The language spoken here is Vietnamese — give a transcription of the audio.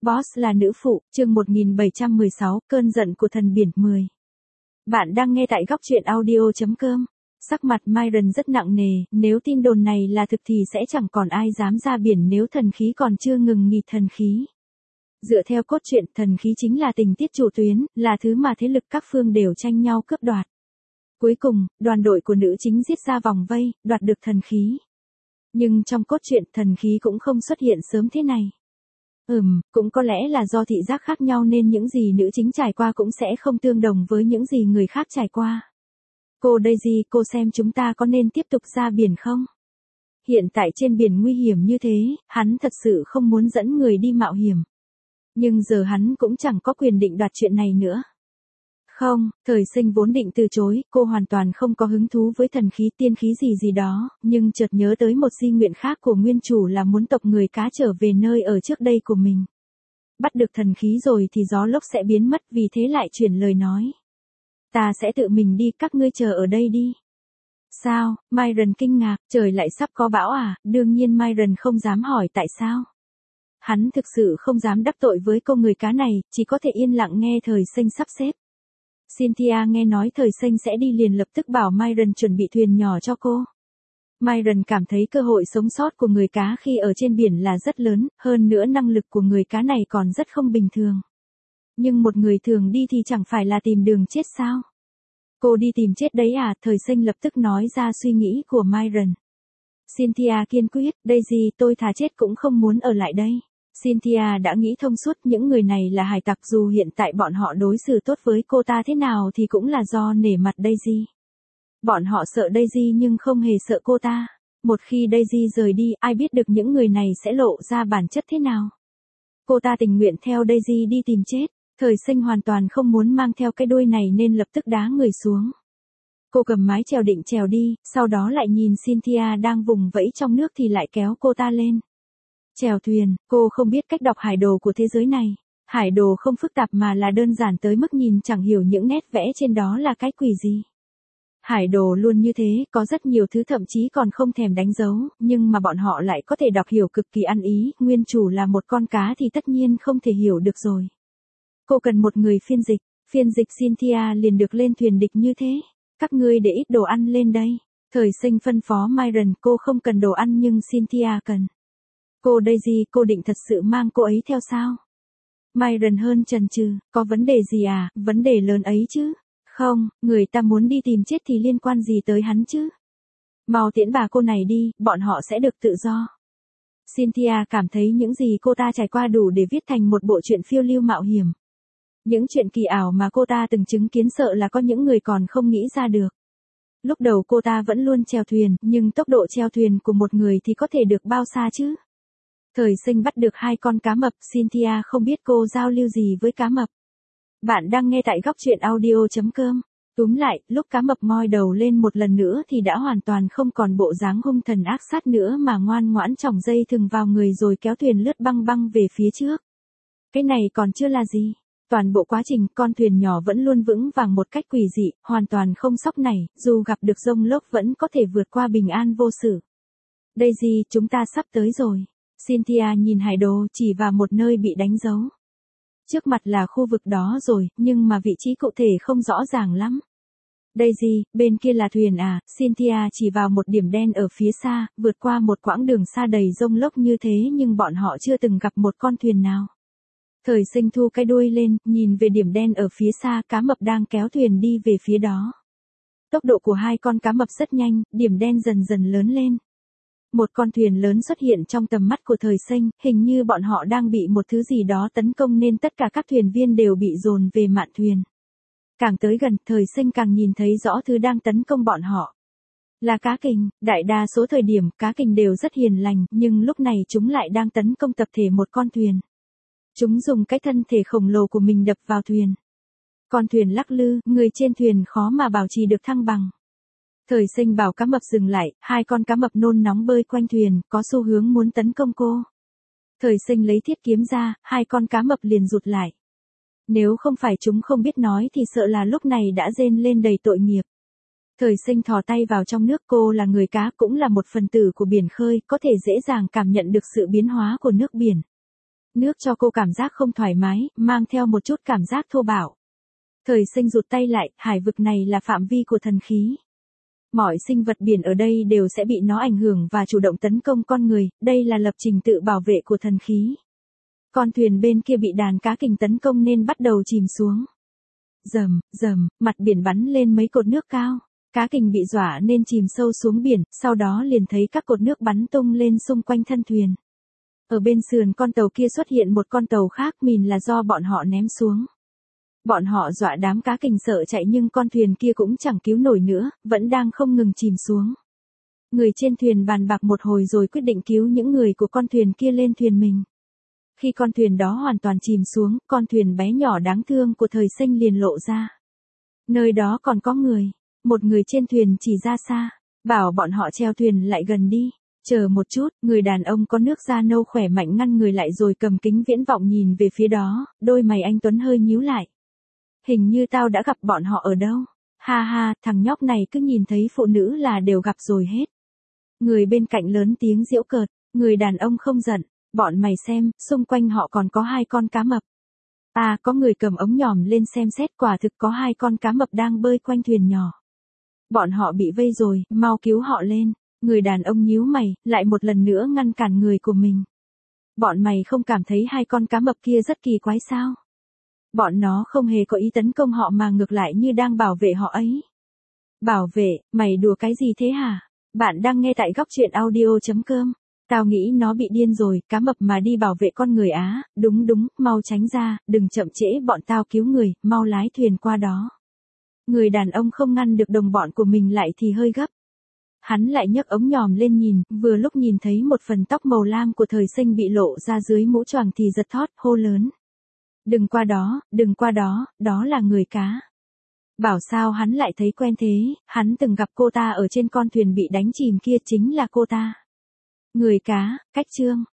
Boss là nữ phụ, chương 1716, cơn giận của thần biển 10. Bạn đang nghe tại góc truyện audio.com. Sắc mặt Myron rất nặng nề, nếu tin đồn này là thực thì sẽ chẳng còn ai dám ra biển nếu thần khí còn chưa ngừng nghỉ thần khí. Dựa theo cốt truyện, thần khí chính là tình tiết chủ tuyến, là thứ mà thế lực các phương đều tranh nhau cướp đoạt. Cuối cùng, đoàn đội của nữ chính giết ra vòng vây, đoạt được thần khí. Nhưng trong cốt truyện, thần khí cũng không xuất hiện sớm thế này. Cũng có lẽ là do thị giác khác nhau nên những gì nữ chính trải qua cũng sẽ không tương đồng với những gì người khác trải qua. Cô Daisy, cô xem chúng ta có nên tiếp tục ra biển không? Hiện tại trên biển nguy hiểm như thế, hắn thật sự không muốn dẫn người đi mạo hiểm. Nhưng giờ hắn cũng chẳng có quyền định đoạt chuyện này nữa. Không, Thời Sinh vốn định từ chối, cô hoàn toàn không có hứng thú với thần khí tiên khí gì đó, nhưng chợt nhớ tới một di nguyện khác của nguyên chủ là muốn tộc người cá trở về nơi ở trước đây của mình. Bắt được thần khí rồi thì gió lốc sẽ biến mất, vì thế lại chuyển lời nói. Ta sẽ tự mình đi, các ngươi chờ ở đây đi. Sao? Myron kinh ngạc, trời lại sắp có bão à? Đương nhiên Myron không dám hỏi tại sao. Hắn thực sự không dám đắc tội với cô người cá này, chỉ có thể yên lặng nghe Thời Sinh sắp xếp. Cynthia nghe nói Thời Sinh sẽ đi liền lập tức bảo Myron chuẩn bị thuyền nhỏ cho cô. Myron cảm thấy cơ hội sống sót của người cá khi ở trên biển là rất lớn, hơn nữa năng lực của người cá này còn rất không bình thường. Nhưng một người thường đi thì chẳng phải là tìm đường chết sao? Cô đi tìm chết đấy à? Thời Sinh lập tức nói ra suy nghĩ của Myron. Cynthia kiên quyết, Daisy, tôi thà chết cũng không muốn ở lại đây. Cynthia đã nghĩ thông suốt, những người này là hải tặc, dù hiện tại bọn họ đối xử tốt với cô ta thế nào thì cũng là do nể mặt Daisy. Bọn họ sợ Daisy nhưng không hề sợ cô ta. Một khi Daisy rời đi, ai biết được những người này sẽ lộ ra bản chất thế nào. Cô ta tình nguyện theo Daisy đi tìm chết. Thời Sinh hoàn toàn không muốn mang theo cái đuôi này nên lập tức đá người xuống. Cô cầm mái chèo định trèo đi, sau đó lại nhìn Cynthia đang vùng vẫy trong nước thì lại kéo cô ta lên. Chèo thuyền, cô không biết cách đọc hải đồ của thế giới này. Hải đồ không phức tạp mà là đơn giản tới mức nhìn chẳng hiểu những nét vẽ trên đó là cái quỷ gì. Hải đồ luôn như thế, có rất nhiều thứ thậm chí còn không thèm đánh dấu, nhưng mà bọn họ lại có thể đọc hiểu cực kỳ ăn ý, nguyên chủ là một con cá thì tất nhiên không thể hiểu được rồi. Cô cần một người phiên dịch Cynthia liền được lên thuyền địch như thế. Các ngươi để ít đồ ăn lên đây. Thời Sinh phân phó Myron, cô không cần đồ ăn nhưng Cynthia cần. Cô Daisy, cô định thật sự mang cô ấy theo sao? Myron hơn chần chừ, có vấn đề gì à? Vấn đề lớn ấy chứ. Không, người ta muốn đi tìm chết thì liên quan gì tới hắn chứ? Mau tiễn bà cô này đi, bọn họ sẽ được tự do. Cynthia cảm thấy những gì cô ta trải qua đủ để viết thành một bộ truyện phiêu lưu mạo hiểm. Những chuyện kỳ ảo mà cô ta từng chứng kiến sợ là có những người còn không nghĩ ra được. Lúc đầu cô ta vẫn luôn chèo thuyền, nhưng tốc độ chèo thuyền của một người thì có thể được bao xa chứ? Thời Sinh bắt được 2 con cá mập, Cynthia không biết cô giao lưu gì với cá mập. Bạn đang nghe tại góc truyện audio.com. Túm lại, lúc cá mập ngoi đầu lên một lần nữa thì đã hoàn toàn không còn bộ dáng hung thần ác sát nữa mà ngoan ngoãn chỏng dây thừng vào người rồi kéo thuyền lướt băng băng về phía trước. Cái này còn chưa là gì. Toàn bộ quá trình, con thuyền nhỏ vẫn luôn vững vàng một cách quỷ dị, hoàn toàn không sóc nảy, dù gặp được dông lốc vẫn có thể vượt qua bình an vô sự. Daisy, chúng ta sắp tới rồi. Cynthia nhìn hải đồ chỉ vào một nơi bị đánh dấu. Trước mặt là khu vực đó rồi, nhưng mà vị trí cụ thể không rõ ràng lắm. Daisy, bên kia là thuyền à? Cynthia chỉ vào một điểm đen ở phía xa, vượt qua một quãng đường xa đầy dông lốc như thế nhưng bọn họ chưa từng gặp một con thuyền nào. Thời Sinh thu cái đuôi lên, nhìn về điểm đen ở phía xa, cá mập đang kéo thuyền đi về phía đó. Tốc độ của 2 con cá mập rất nhanh, điểm đen dần dần lớn lên. Một con thuyền lớn xuất hiện trong tầm mắt của Thời Sinh, hình như bọn họ đang bị một thứ gì đó tấn công nên tất cả các thuyền viên đều bị dồn về mạn thuyền. Càng tới gần, Thời Sinh càng nhìn thấy rõ thứ đang tấn công bọn họ. Là cá kình, đại đa số thời điểm cá kình đều rất hiền lành, nhưng lúc này chúng lại đang tấn công tập thể một con thuyền. Chúng dùng cái thân thể khổng lồ của mình đập vào thuyền. Con thuyền lắc lư, người trên thuyền khó mà bảo trì được thăng bằng. Thời Sinh bảo cá mập dừng lại, 2 con cá mập nôn nóng bơi quanh thuyền, có xu hướng muốn tấn công cô. Thời Sinh lấy thiết kiếm ra, 2 con cá mập liền rụt lại. Nếu không phải chúng không biết nói thì sợ là lúc này đã rên lên đầy tội nghiệp. Thời Sinh thò tay vào trong nước, cô là người cá cũng là một phần tử của biển khơi, có thể dễ dàng cảm nhận được sự biến hóa của nước biển. Nước cho cô cảm giác không thoải mái, mang theo một chút cảm giác thô bạo. Thời Sinh rụt tay lại, hải vực này là phạm vi của thần khí. Mọi sinh vật biển ở đây đều sẽ bị nó ảnh hưởng và chủ động tấn công con người, đây là lập trình tự bảo vệ của thần khí. Con thuyền bên kia bị đàn cá kình tấn công nên bắt đầu chìm xuống. Rầm, rầm, mặt biển bắn lên mấy cột nước cao. Cá kình bị dọa nên chìm sâu xuống biển, sau đó liền thấy các cột nước bắn tung lên xung quanh thân thuyền. Ở bên sườn con tàu kia xuất hiện một con tàu khác, mìn là do bọn họ ném xuống. Bọn họ dọa đám cá kình sợ chạy nhưng con thuyền kia cũng chẳng cứu nổi nữa, vẫn đang không ngừng chìm xuống. Người trên thuyền bàn bạc một hồi rồi quyết định cứu những người của con thuyền kia lên thuyền mình. Khi con thuyền đó hoàn toàn chìm xuống, con thuyền bé nhỏ đáng thương của Thời Sinh liền lộ ra. Nơi đó còn có người. Một người trên thuyền chỉ ra xa, bảo bọn họ treo thuyền lại gần đi. Chờ một chút, người đàn ông có nước da nâu khỏe mạnh ngăn người lại rồi cầm kính viễn vọng nhìn về phía đó, đôi mày anh Tuấn hơi nhíu lại. Hình như tao đã gặp bọn họ ở đâu. Ha ha, thằng nhóc này cứ nhìn thấy phụ nữ là đều gặp rồi hết. Người bên cạnh lớn tiếng giễu cợt, người đàn ông không giận, bọn mày xem, xung quanh họ còn có 2 con cá mập. À, có người cầm ống nhòm lên xem xét, quả thực có 2 con cá mập đang bơi quanh thuyền nhỏ. Bọn họ bị vây rồi, mau cứu họ lên. Người đàn ông nhíu mày, lại một lần nữa ngăn cản người của mình. Bọn mày không cảm thấy 2 con cá mập kia rất kỳ quái sao? Bọn nó không hề có ý tấn công họ mà ngược lại như đang bảo vệ họ ấy. Bảo vệ, mày đùa cái gì thế hả? Bạn đang nghe tại góc truyện audio.com. Tao nghĩ nó bị điên rồi, cá mập mà đi bảo vệ con người á, đúng, mau tránh ra, đừng chậm trễ bọn tao cứu người, mau lái thuyền qua đó. Người đàn ông không ngăn được đồng bọn của mình lại thì hơi gấp. Hắn lại nhấc ống nhòm lên nhìn, vừa lúc nhìn thấy một phần tóc màu lam của Thời Sinh bị lộ ra dưới mũ choàng thì giật thót, hô lớn. Đừng qua đó, đó là người cá. Bảo sao hắn lại thấy quen thế, hắn từng gặp cô ta ở trên con thuyền bị đánh chìm kia, chính là cô ta. Người cá, cách chương.